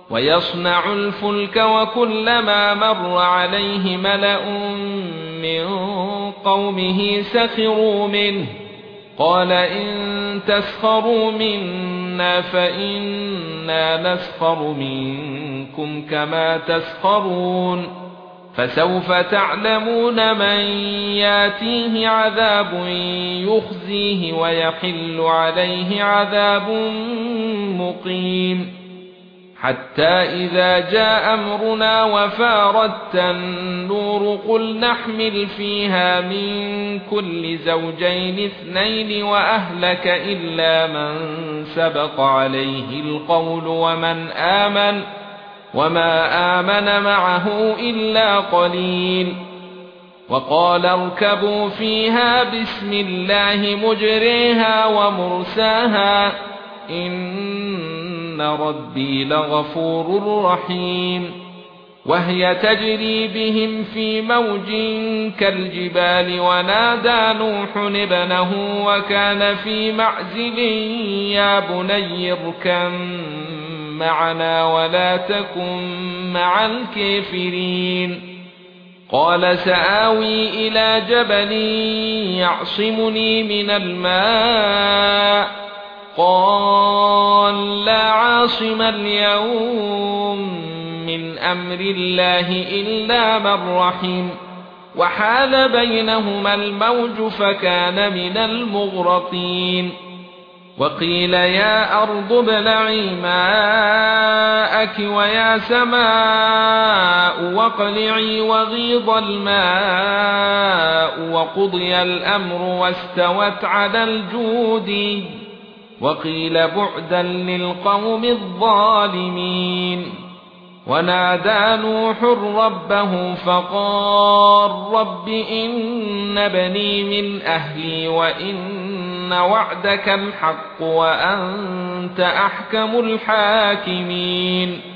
ويصنع الفلك وكلما مر عليه ملأ من قومه سخروا منه قال إن تسخروا منا فإنا نسخر منكم كما تسخرون فسوف تعلمون من ياتيه عذاب يخزيه ويحل عليه عذاب مقيم حتى إذا جاء أمرنا وفارت النور قل نحمل فيها من كل زوجين اثنين وأهلك إلا من سبق عليه القول وما آمن معه إلا قليل وقال اركبوا فيها بسم الله مجريها ومرساها إن ربي لغفور رحيم وهي تجري بهم في موج كالجبال ونادى نوح ابنه وكان في معزل يا بني اركب معنا ولا تكن مع الكافرين قال سآوي إلى جبل يعصمني من الماء قال لا عاصم اليوم من أمر الله إلا من رحم وحال بينهما الموج فكان من المغرقين وقيل يا أرض ابلعي ماءك ويا سماء واقلعي وغيض الماء وقضي الأمر واستوت على الجود وقيل بعدا للقوم الظالمين ونادى نوح ربه فقال رب إن بني من أهلي وإن وعدك الحق وأنت أحكم الحاكمين